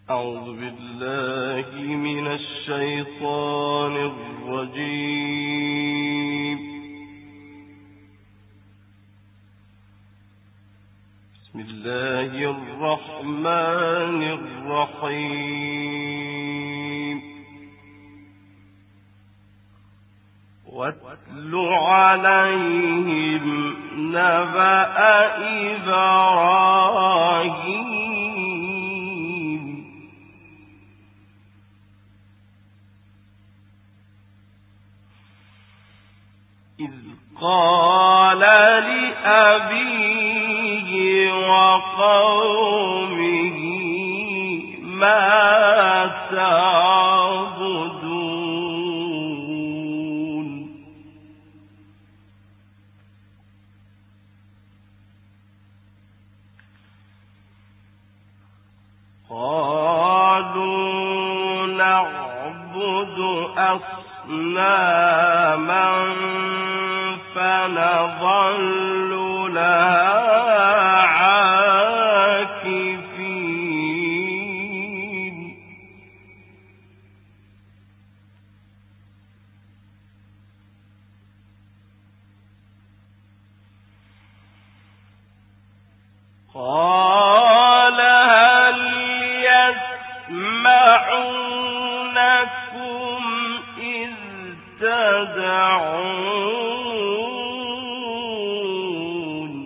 أعوذ بالله من الشيطان الرجيم. بسم الله الرحمن الرحيم. واتل عليهم نبأ إبراهيم إذ قال لأبيه وقومه ما تعبدون قالوا نعبد أصناما فنظل لها عاكفين قال هل يسمعونكم إذ تدعون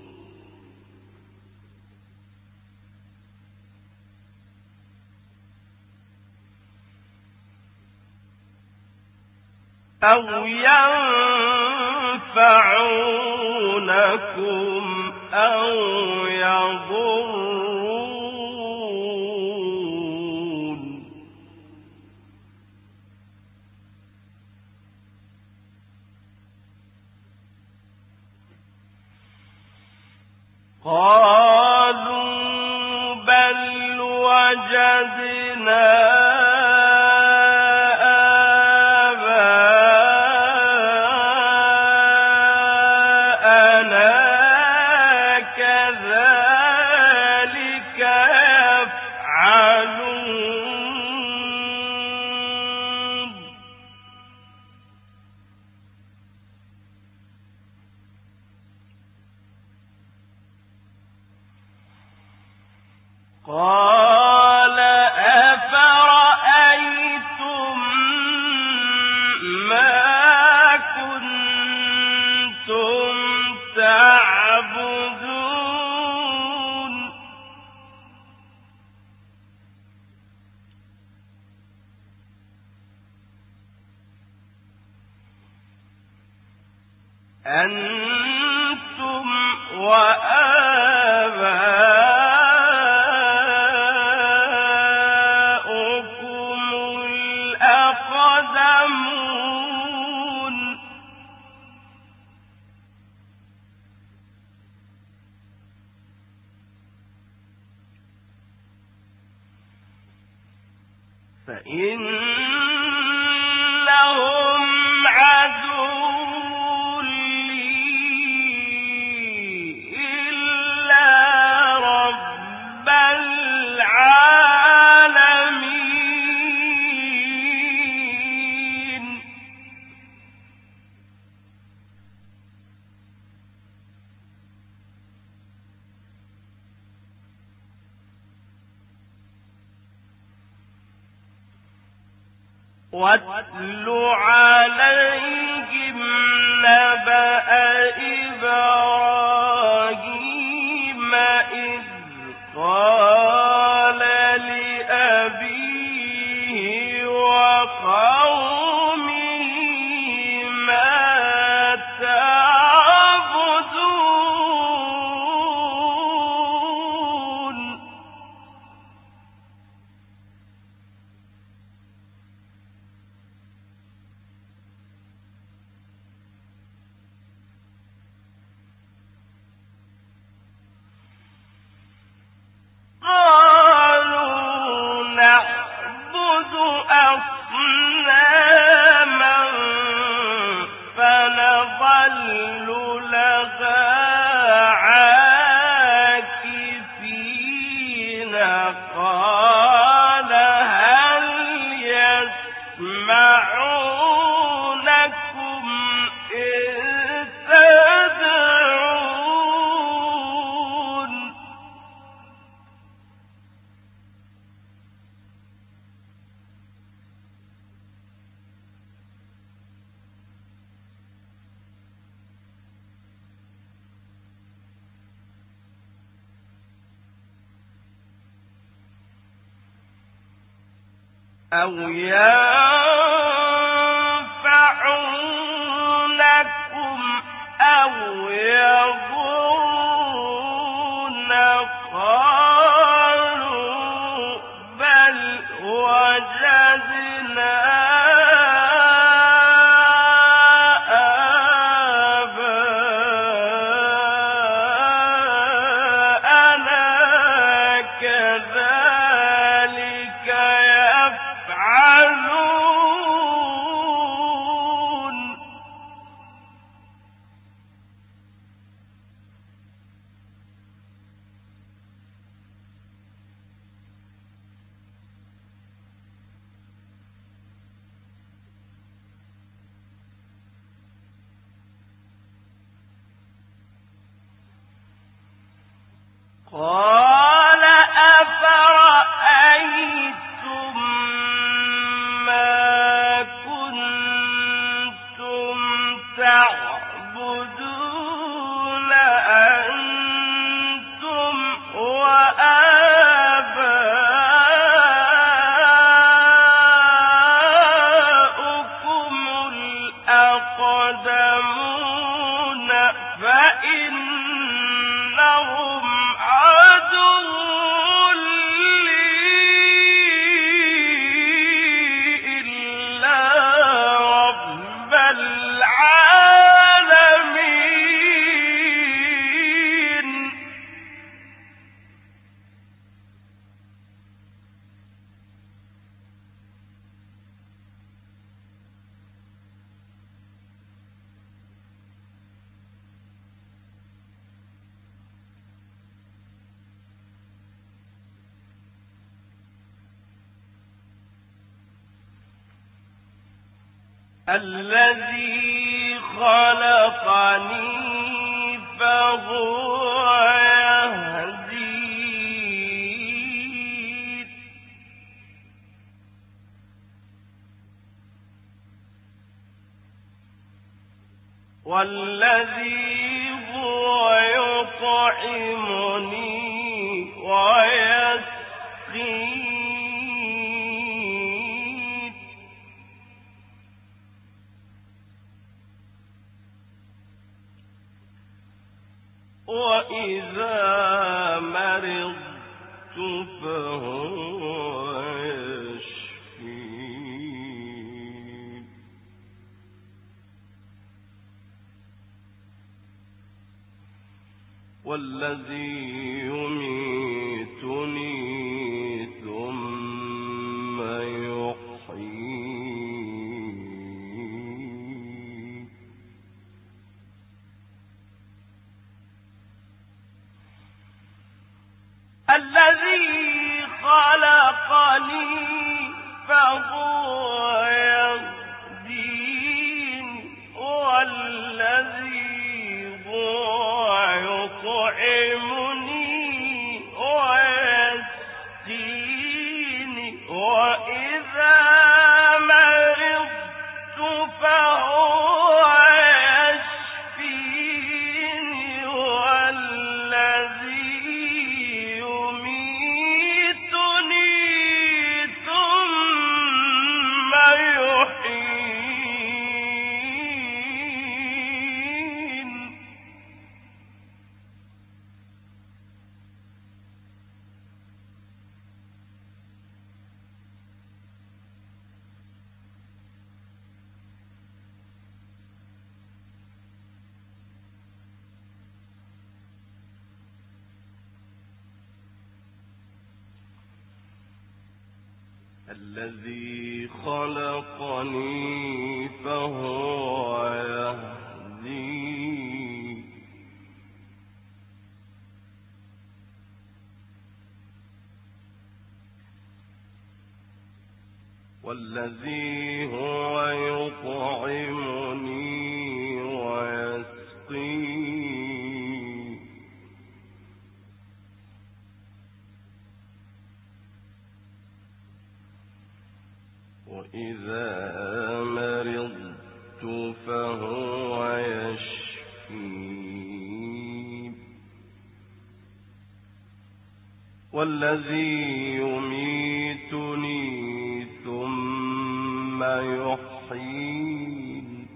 أو ينفعونكم أو يضرون قالوا بل وجدنا قال أفرأيتم ما كنتم تعبدون أنتم وآباؤكم الأقدمون فإنهم عدو لي إلا رب العالمين واتل عليهم نبأ إبراهيم إذ قال لأبيه وقومه ما تعبدون أو ينفعونكم أو يضرون قالوا بل وجدنا قال أفرأيتم ما كنتم تعبدون أنتم وآباؤكم الأقدمون فإنهم الذي خلقني فهو يهدين والذي هو يطعمني ويسقين وإذا مرضت فهو يشفين والذي يميتني ثم يحيين الذي خلقني فهو يهدين والذي هو يطعمني ويسقين وإذا مرضت فهو يشفين والذي الذي خلقني فهو يهدين والذي هو يطعمني ويسقين وإذا مرضت فهو يشفين والذي يميتني ثم يحيين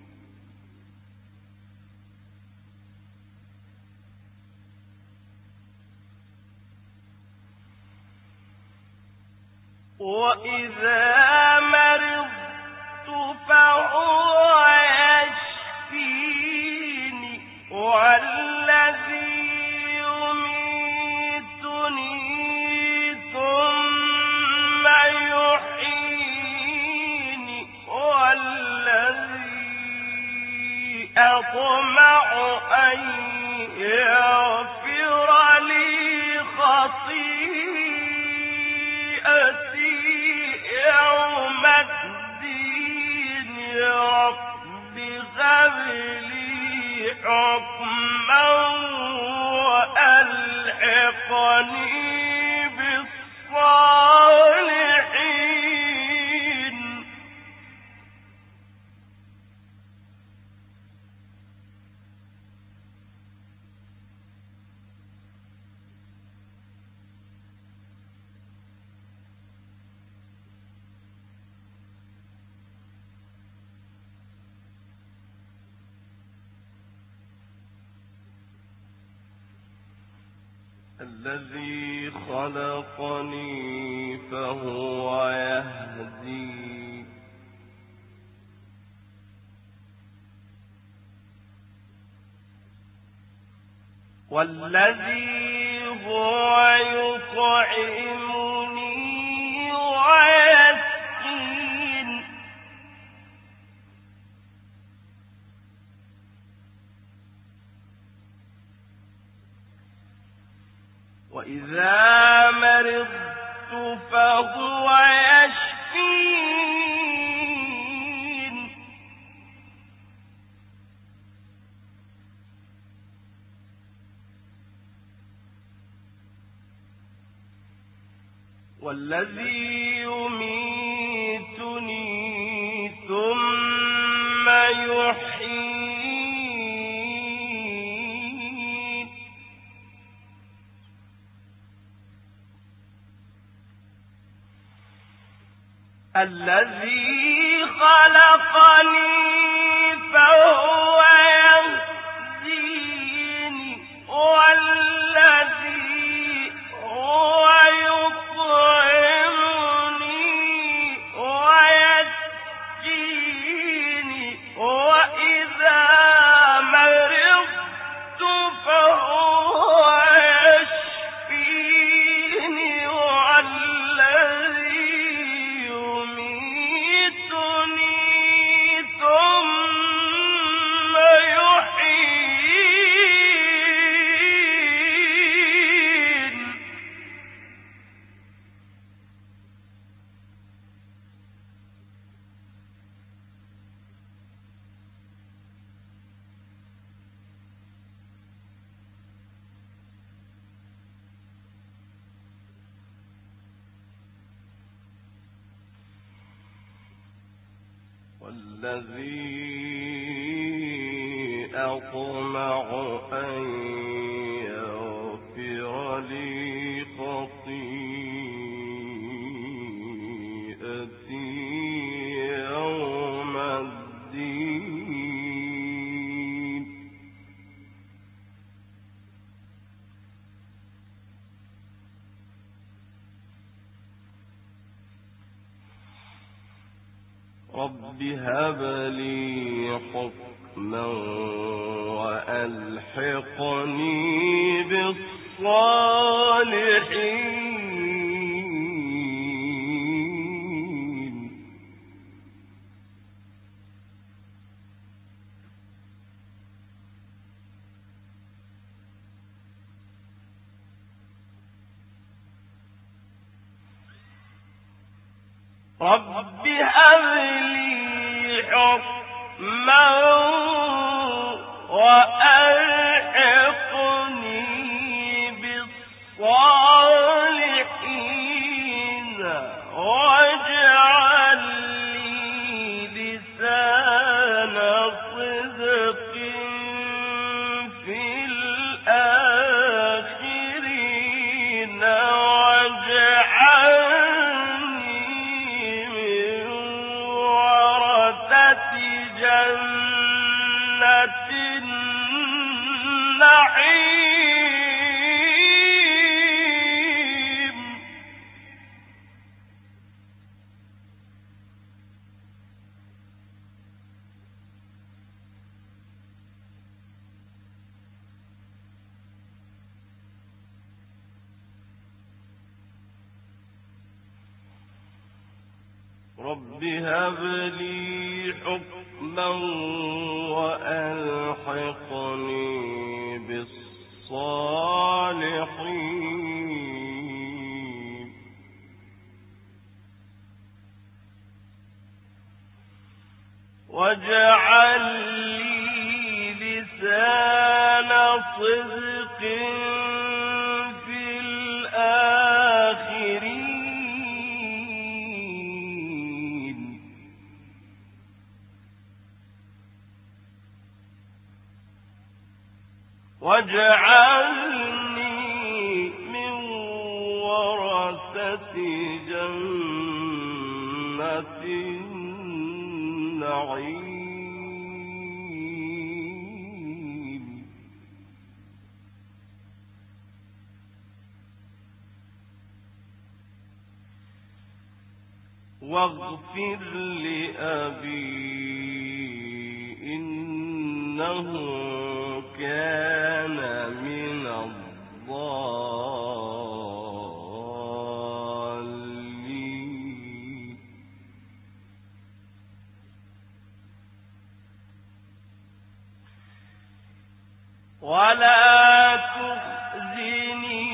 وإذا مرضت فهو يشفيني والذي يميتني ثم يحييني والذي أطمع أن يغفر لي خطيئتي يوم الدين رب هب لي حكما وألحقني بالصالحين الذي خلقني فهو يهدي والذي هو يطعمني ويسقين وإذا مرضت فهو يشفين والذي يميتني ثم يحيين الذي خلقني فهو يهديني والذي هو يطعمني ويسقيني وإذا مرضت فهو يشفيني والذي يميتني ثم يحيين والذي أطمع أن يغفر لي خطيئتي يوم الدين رب هب لي حكما وألحقني بالصالحين رب هب لي حكما وألحقني بالصالحين واجعل لي لسان صدق في الآخرين واجعلني من رب هب لي حكما وألحقني بالصالحين واجعل لي لسان صدق في الآخرين واجعلني من ورثة جنة النعيم واغفر لأبي إنه كان من الضالين ولا تخزني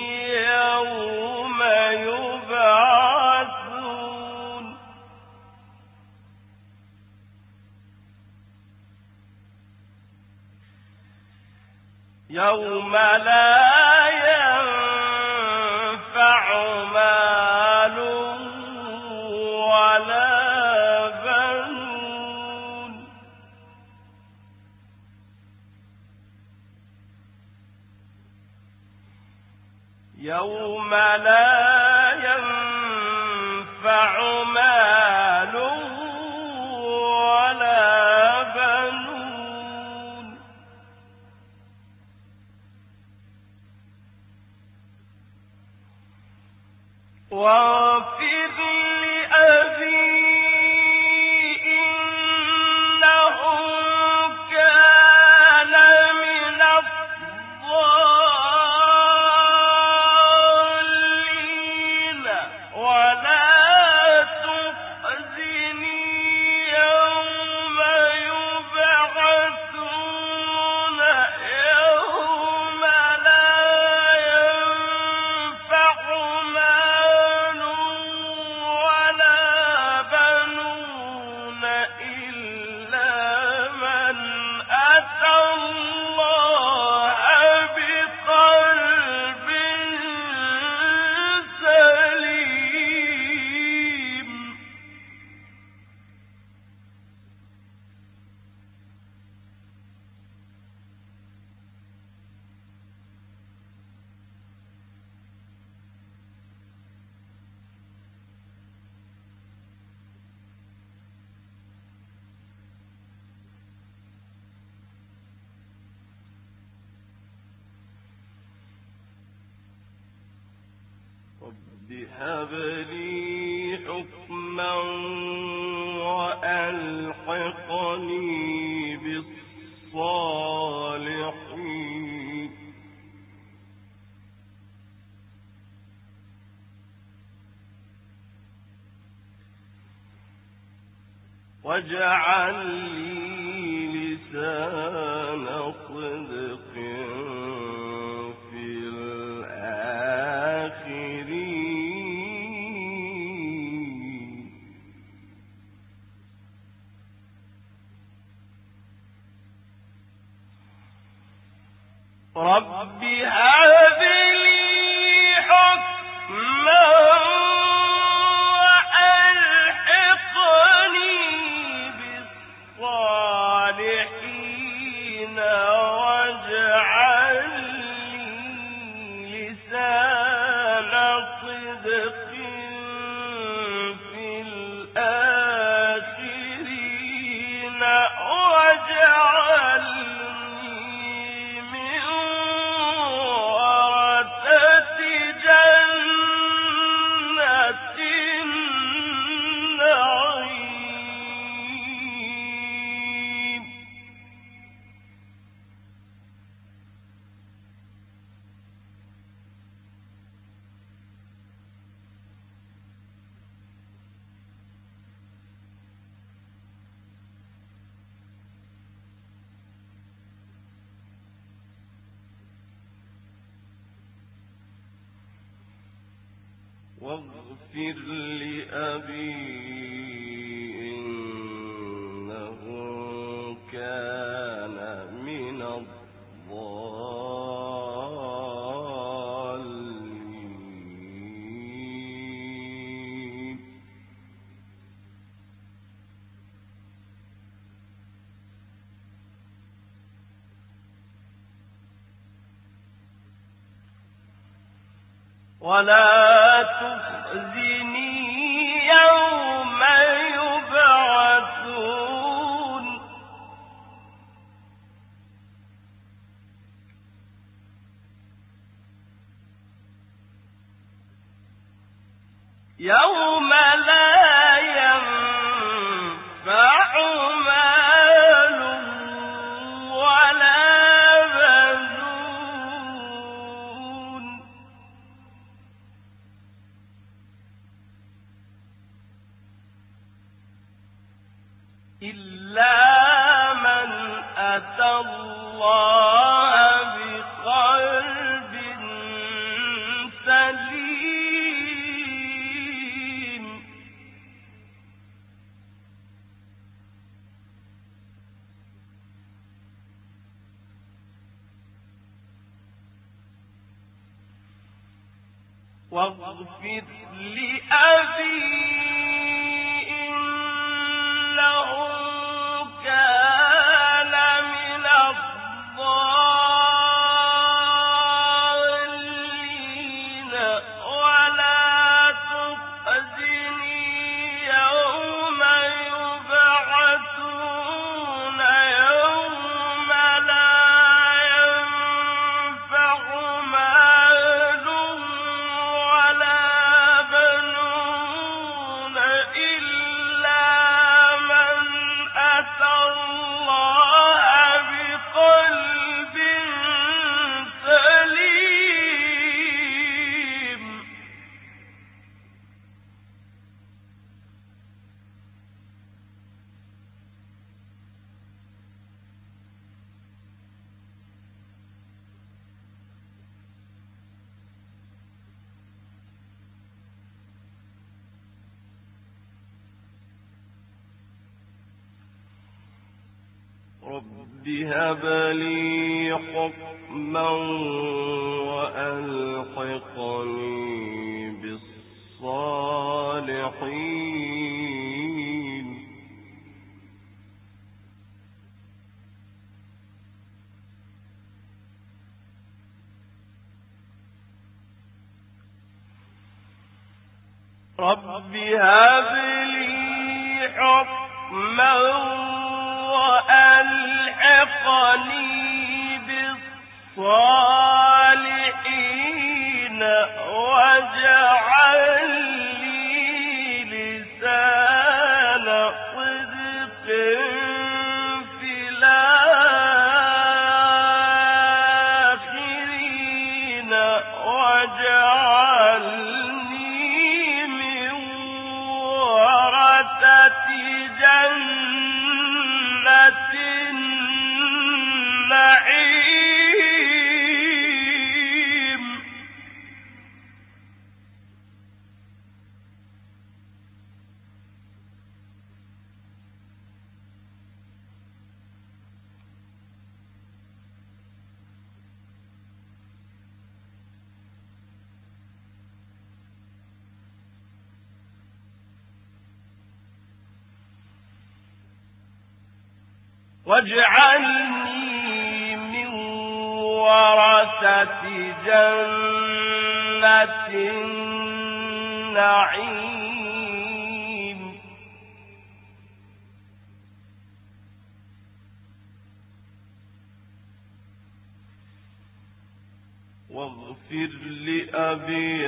يوم يبعثون يوم لا ينفع مال ولا بنون يوم لا ينفع مال ولا بنون واغفر لأبي إنه كان من الضالين ولا تخزني يوم يبعثون يوم لا ينفع مال ولا بنون إلا من أتى الله بقلب سليم رب هب لي حكما وألحقني بالصالحين واجعل لي لسان صدق في الآخرين رب هب لي حكما وألحقني بالصالحين واجعل لي لسان صدق في الآخرين واجعلني من واغفر لأبي إنه كان من الضالين. ولا تخزني يوم يبعثون يوم لا ينفع مال ولا بنون إلا من أتى الله بقلب سليم. واغفر لأبي إنه كان من الضالين. ولا تخزني يوم يبعثون يوم لا ينفع مال ولا بنون إلا من أتى الله بقلب سليم. رب هب لي حكما وألحقني بالصالحين. رب هب لي حكما وألحقني بالصالحين واجعل لي لسان صدق في الآخرين واجعلني من ورثة جنة النعيم. واجعلني من ورثة جنة النعيم. واغفر لأبي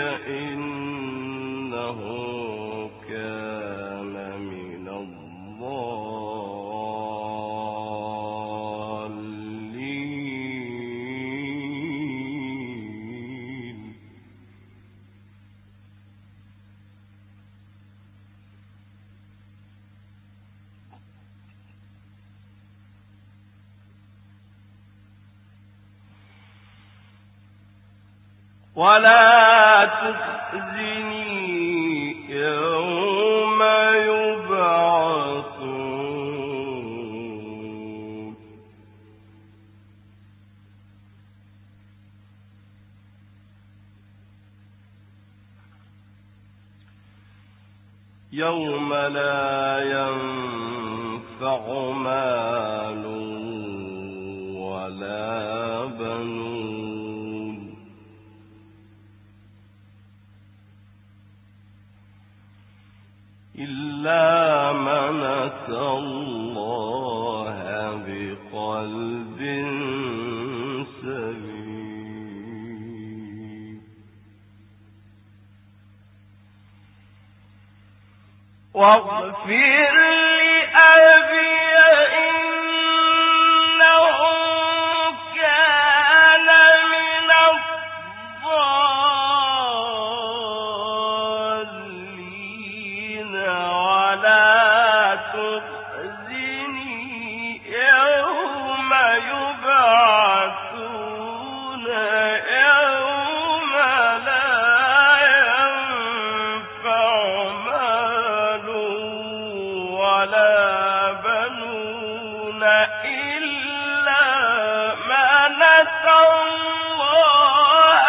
إنه كان من الضالين. ولا تخزني يوم لا ينفع مال ولا بنون إلا من أتى الله بقلب سليم. واغفر لأبي إنه كان من الضالين ولا تخزني يوم يبعثون يوم لا ينفع مال ولا بنون إلا من أتى الله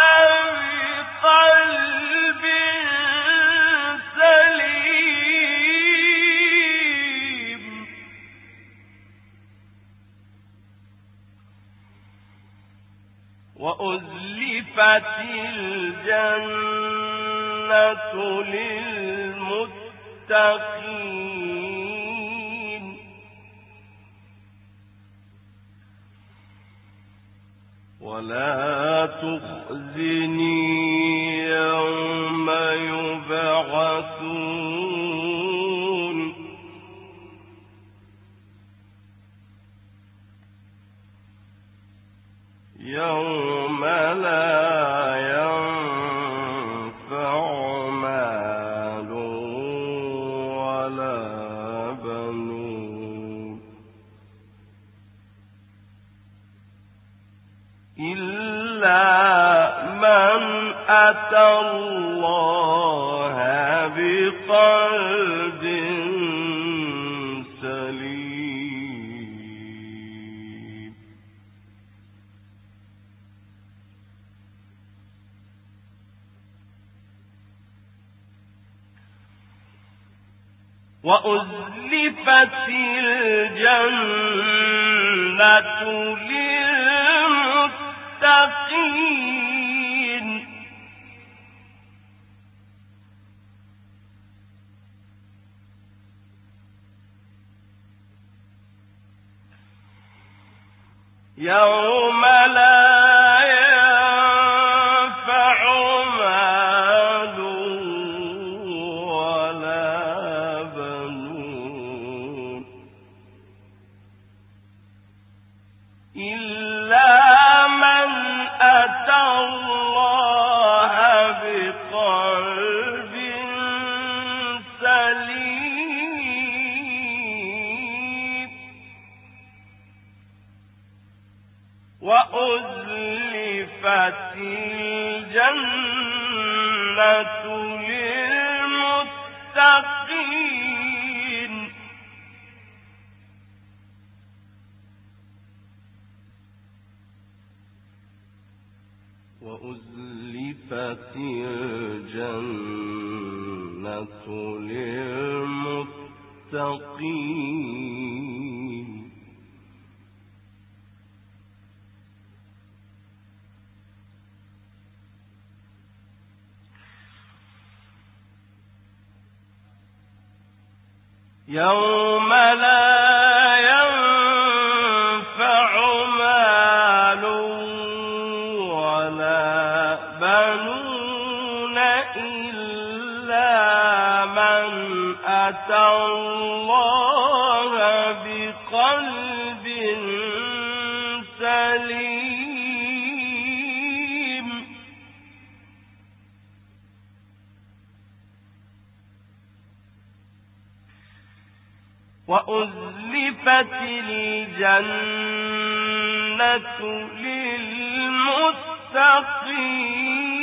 بقلب سليم. وأزلفت الجنة للمتقين ولا تخزني يوم يبعثون يوم لا ينفع مال ولا بنون إلا من أتى الله بقلب سليم. وأزلفت الجنة للمتقين يوم لا ينفع مال ولا بنون إلا من أتى الله بقلب سليم. وأزلفت الجنة للمتقين وأزلفت الجنة للمتقين يوم لا ينفع مال ولا بنون إلا من أتى الله بقلب سليم. وأزلفت الجنة للمتقين